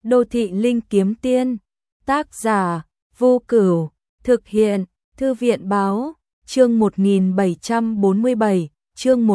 Đô thị linh kiếm tiên. Tác giả Vô Cửu. Thực hiện Thư viện báo. Chương 1747, chương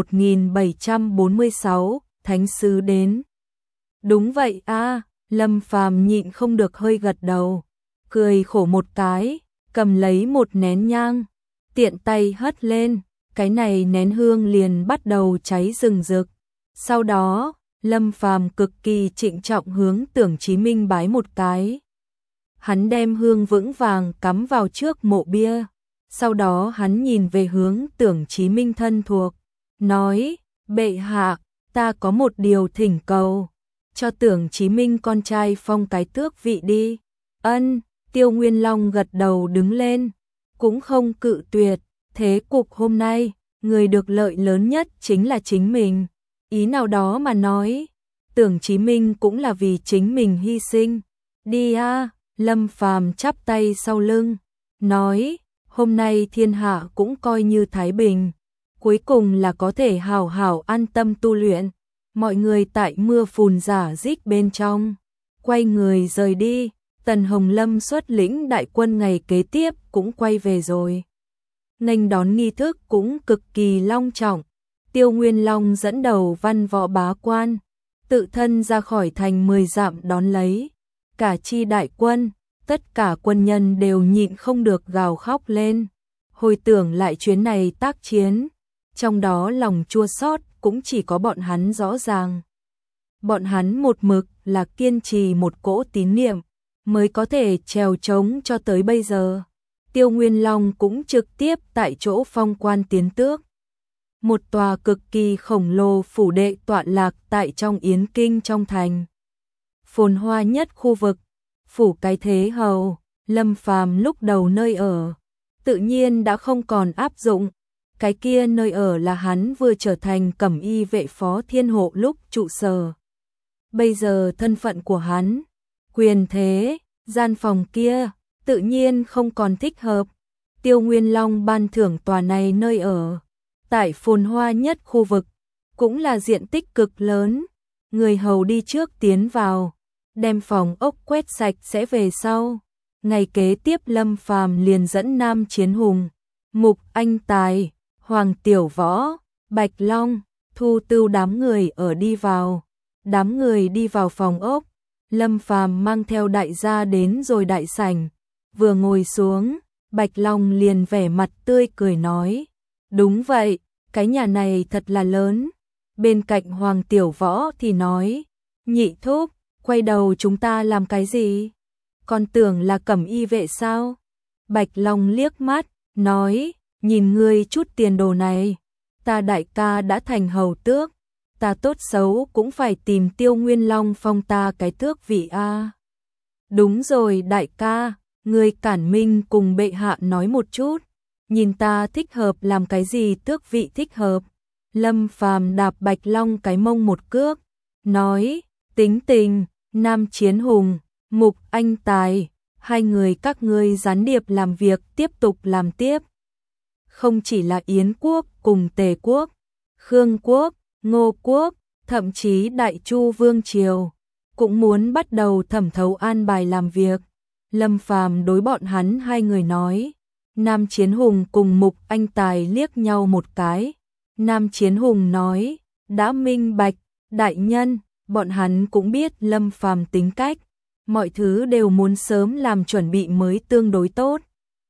1746, Thánh sứ đến. Đúng vậy a, Lâm Phàm nhịn không được hơi gật đầu, cười khổ một cái, cầm lấy một nén nhang, tiện tay hất lên, cái này nén hương liền bắt đầu cháy rừng rực. Sau đó, Lâm Phàm cực kỳ trịnh trọng hướng Tưởng Chí Minh bái một cái. Hắn đem hương vững vàng cắm vào trước mộ bia, sau đó hắn nhìn về hướng Tưởng Chí Minh thân thuộc, nói: "Bệ hạ, ta có một điều thỉnh cầu, cho Tưởng Chí Minh con trai phong cái tước vị đi." Ân. Tiêu Nguyên Long gật đầu đứng lên, cũng không cự tuyệt. Thế cục hôm nay, người được lợi lớn nhất chính là chính mình. Ý nào đó mà nói, Tưởng Chí Minh cũng là vì chính mình hy sinh. Đi a. Lâm Phàm chắp tay sau lưng, nói: "Hôm nay thiên hạ cũng coi như thái bình, cuối cùng là có thể hào hào an tâm tu luyện." Mọi người tại mưa phùn rả rích bên trong, quay người rời đi. Tần Hồng Lâm xuất lĩnh đại quân ngày kế tiếp cũng quay về rồi. Nghênh đón nghi thức cũng cực kỳ long trọng. Tiêu Nguyên Long dẫn đầu văn võ bá quan, tự thân ra khỏi thành 10 dặm đón lấy. Cả chi đại quân, tất cả quân nhân đều nhịn không được gào khóc lên. Hồi tưởng lại chuyến này tác chiến, trong đó lòng chua xót cũng chỉ có bọn hắn rõ ràng. Bọn hắn một mực là kiên trì một cỗ tín niệm, mới có thể trèo trống cho tới bây giờ. Tiêu Nguyên Long cũng trực tiếp tại chỗ phong quan tiến tước. Một tòa cực kỳ khổng lồ phủ đệ tọa lạc tại trong Yến Kinh trong thành. Phồn hoa nhất khu vực, phủ cái thế hầu. Lâm Phàm lúc đầu nơi ở, tự nhiên đã không còn áp dụng. Cái kia nơi ở là hắn vừa trở thành cẩm y vệ phó thiên hộ lúc trụ sở. Bây giờ thân phận của hắn, quyền thế, gian phòng kia, tự nhiên không còn thích hợp. Tiêu Nguyên Long ban thưởng tòa này nơi ở, tại phồn hoa nhất khu vực, cũng là diện tích cực lớn. Người hầu đi trước tiến vào, đem phòng ốc quét sạch sẽ về sau. Ngày kế tiếp Lâm Phàm liền dẫn Nam Chiến Hùng, Mục Anh Tài, Hoàng Tiểu Võ, Bạch Long, Thu Tưu đám người ở đi vào. Đám người đi vào phòng ốc, Lâm Phàm mang theo đại gia đến rồi đại sảnh, vừa ngồi xuống, Bạch Long liền vẻ mặt tươi cười nói: "Đúng vậy, cái nhà này thật là lớn." Bên cạnh Hoàng Tiểu Võ thì nói: "Nhị thúc, quay đầu chúng ta làm cái gì? Con tưởng là cẩm y vệ sao?" Bạch Long liếc mắt, nói: "Nhìn ngươi chút tiền đồ này, ta đại ca đã thành hầu tước, ta tốt xấu cũng phải tìm Tiêu Nguyên Long phong ta cái tước vị a." "Đúng rồi đại ca, ngươi cản minh cùng bệ hạ nói một chút, nhìn ta thích hợp làm cái gì tước vị thích hợp." Lâm Phàm đạp Bạch Long cái mông một cước, nói: "Tính tình, Nam Chiến Hùng, Mục Anh Tài, hai người các ngươi gián điệp làm việc tiếp tục làm tiếp. Không chỉ là Yến quốc cùng Tề quốc, Khương quốc, Ngô quốc, thậm chí Đại Chu Vương Triều, cũng muốn bắt đầu thẩm thấu an bài làm việc." Lâm Phàm đối bọn hắn hai người nói. Nam Chiến Hùng cùng Mục Anh Tài liếc nhau một cái. Nam Chiến Hùng nói: "Đã minh bạch, đại nhân." Bọn hắn cũng biết Lâm Phàm tính cách, mọi thứ đều muốn sớm làm chuẩn bị mới tương đối tốt.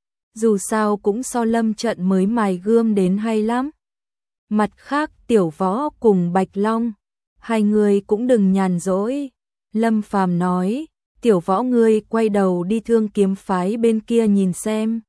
Dù sao cũng so Lâm trận mới mài gươm đến hay lắm. Mặt khác Tiểu Võ cùng Bạch Long, hai người cũng đừng nhàn rỗi. Lâm Phàm nói: "Tiểu Võ ngươi quay đầu đi Thương Kiếm phái bên kia nhìn xem,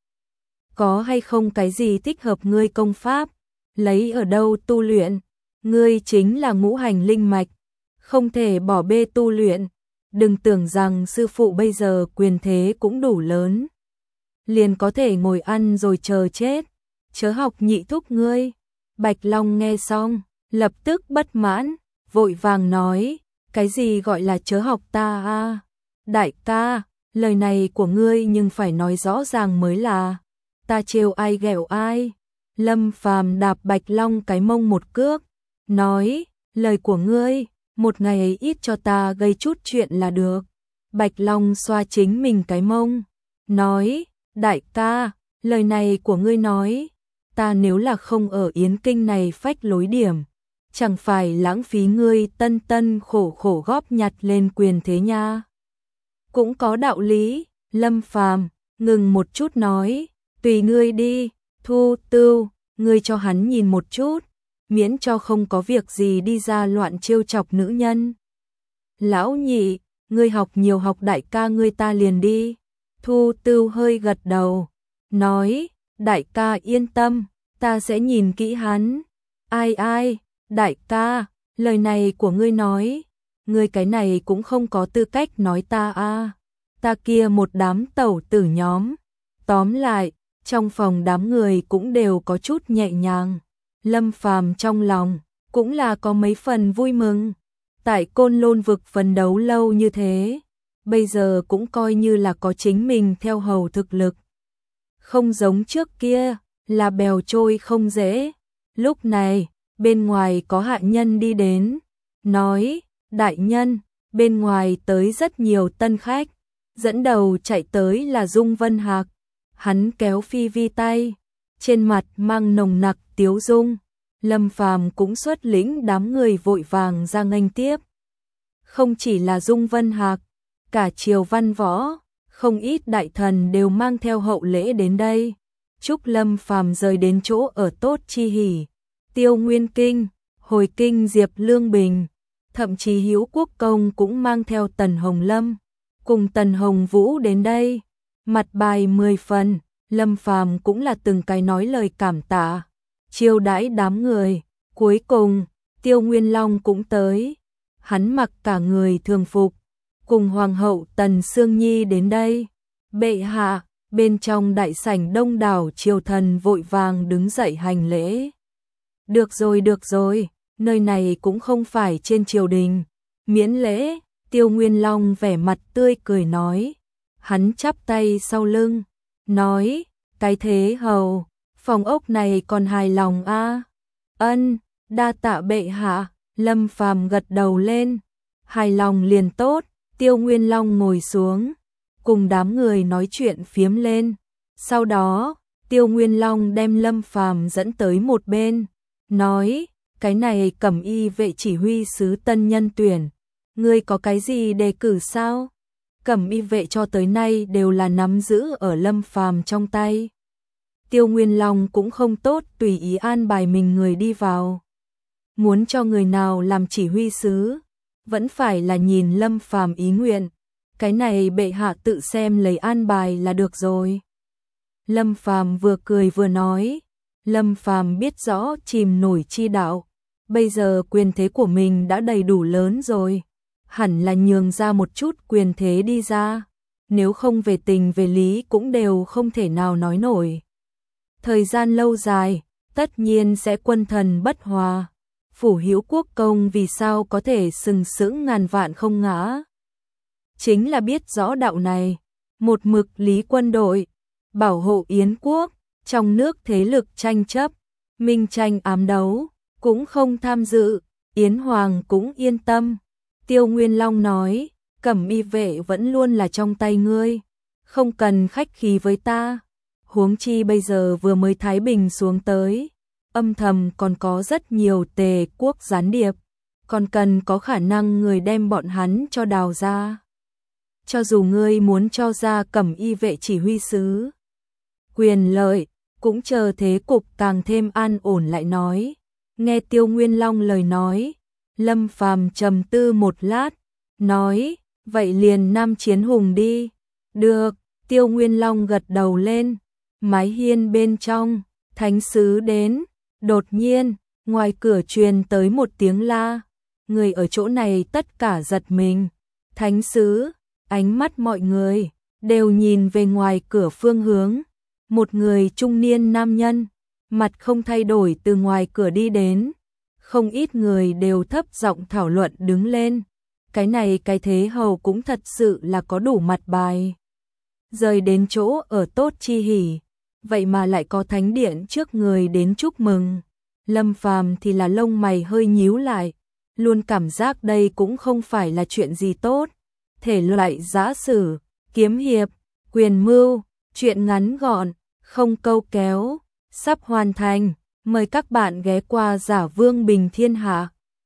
có hay không cái gì thích hợp ngươi công pháp, lấy ở đâu tu luyện. Ngươi chính là ngũ hành linh mạch, không thể bỏ bê tu luyện. Đừng tưởng rằng sư phụ bây giờ quyền thế cũng đủ lớn, liền có thể ngồi ăn rồi chờ chết, chớ học nhị thúc ngươi." Bạch Long nghe xong, lập tức bất mãn, vội vàng nói: "Cái gì gọi là chớ học ta a? Đại ca, lời này của ngươi nhưng phải nói rõ ràng mới là, ta trêu ai ghẹo ai." Lâm Phàm đạp Bạch Long cái mông một cước, nói: "Lời của ngươi, một ngày ấy ít cho ta gây chút chuyện là được. Bạch Long xoa chính mình cái mông, nói, đại ca, lời này của ngươi nói, ta nếu là không ở Yến Kinh này phách lối điểm, chẳng phải lãng phí ngươi tân tân khổ khổ góp nhặt lên quyền thế nha. Cũng có đạo lý, Lâm Phàm ngừng một chút nói, tùy ngươi đi, Thu Tưu, ngươi cho hắn nhìn một chút, miễn cho không có việc gì đi ra loạn trêu chọc nữ nhân. Lão nhị, ngươi học nhiều học đại ca ngươi ta liền đi. Thu Tưu hơi gật đầu, nói, đại ca yên tâm, ta sẽ nhìn kỹ hắn. Ai ai, đại ca, lời này của ngươi nói, ngươi cái này cũng không có tư cách nói ta a. Ta kia một đám tẩu tử nhóm. Tóm lại, trong phòng đám người cũng đều có chút nhẹ nhàng. Lâm Phàm trong lòng cũng là có mấy phần vui mừng. Tại Côn Lôn vực phấn đấu lâu như thế, bây giờ cũng coi như là có chính mình theo hầu thực lực. Không giống trước kia, là bèo trôi không dễ. Lúc này, bên ngoài có hạ nhân đi đến, nói, đại nhân, bên ngoài tới rất nhiều tân khách, dẫn đầu chạy tới là Dung Vân Hạc. Hắn kéo Phi Vi tay, trên mặt mang nồng nặc tiếu dung. Lâm Phàm cũng xuất lĩnh đám người vội vàng ra nghênh tiếp. Không chỉ là Dung Vân Hạc, cả Triều Văn Võ, không ít đại thần đều mang theo hậu lễ đến đây. Chúc Lâm Phàm rời đến chỗ ở tốt chi hỉ. Tiêu Nguyên Kinh, hồi kinh Diệp Lương Bình, thậm chí Hữu Quốc Công cũng mang theo Tần Hồng Lâm, cùng Tần Hồng Vũ đến đây. Mặt bài 10 phần, Lâm Phàm cũng là từng cái nói lời cảm tạ, chiêu đãi đám người. Cuối cùng, Tiêu Nguyên Long cũng tới. Hắn mặc cả người thường phục, cùng Hoàng hậu Tần Sương Nhi đến đây. Bệ hạ, bên trong đại sảnh đông đảo triều thần vội vàng đứng dậy hành lễ. Được rồi, nơi này cũng không phải trên triều đình, miễn lễ. Tiêu Nguyên Long vẻ mặt tươi cười nói. Hắn chắp tay sau lưng, nói, cái thế hầu, phòng ốc này còn hài lòng a? Ân, đa tạ bệ hạ. Lâm Phàm gật đầu lên, hài lòng liền tốt. Tiêu Nguyên Long ngồi xuống, cùng đám người nói chuyện phiếm lên. Sau đó, Tiêu Nguyên Long đem Lâm Phàm dẫn tới một bên, nói, cái này Cẩm Y vệ chỉ huy sứ tân nhân tuyển, ngươi có cái gì đề cử sao? Cẩm Y vệ cho tới nay đều là nắm giữ ở Lâm Phàm trong tay. Tiêu Nguyên Long cũng không tốt tùy ý an bài mình người đi vào. Muốn cho người nào làm chỉ huy sứ, vẫn phải là nhìn Lâm Phàm ý nguyện. Cái này bệ hạ tự xem lấy an bài là được rồi. Lâm Phàm vừa cười vừa nói, Lâm Phàm biết rõ chìm nổi chi đạo, bây giờ quyền thế của mình đã đầy đủ lớn rồi, hẳn là nhường ra một chút quyền thế đi ra, nếu không về tình về lý cũng đều không thể nào nói nổi. Thời gian lâu dài, tất nhiên sẽ quân thần bất hòa. Phủ Hữu Quốc Công vì sao có thể sừng sững ngàn vạn không ngã? Chính là biết rõ đạo này, một mực lý quân đội, bảo hộ Yến quốc, trong nước thế lực tranh chấp, minh tranh ám đấu, cũng không tham dự, Yến Hoàng cũng yên tâm. Tiêu Nguyên Long nói, Cẩm Y vệ vẫn luôn là trong tay ngươi, không cần khách khí với ta. Huống chi bây giờ vừa mới Thái Bình xuống tới, âm thầm còn có rất nhiều Tề quốc gián điệp, còn cần có khả năng người đem bọn hắn cho đào ra. Cho dù ngươi muốn cho ra Cẩm Y vệ chỉ huy sứ quyền lợi, cũng chờ thế cục càng thêm an ổn lại nói. Nghe Tiêu Nguyên Long lời nói, Lâm Phàm trầm tư một lát, nói, vậy liền Nam Chiến Hùng đi. Được, Tiêu Nguyên Long gật đầu lên. Mái hiên bên trong, thánh sứ đến. Đột nhiên, ngoài cửa truyền tới một tiếng la. Người ở chỗ này tất cả giật mình. Thánh sứ, ánh mắt mọi người đều nhìn về ngoài cửa phương hướng. Một người trung niên nam nhân, mặt không thay đổi từ ngoài cửa đi đến. Không ít người đều thấp giọng thảo luận đứng lên. Cái này cái thế hầu cũng thật sự là có đủ mặt bài. Rời đến chỗ ở tốt chi hỉ, vậy mà lại có thánh điện trước người đến chúc mừng. Lâm Phàm thì là lông mày hơi nhíu lại, luôn cảm giác đây cũng không phải là chuyện gì tốt. thể loại giã sử, kiếm hiệp, quyền mưu, truyện ngắn gọn, không câu kéo, sắp hoàn thành. Mời các bạn ghé qua Giả Vương Bình Thiên Hạ.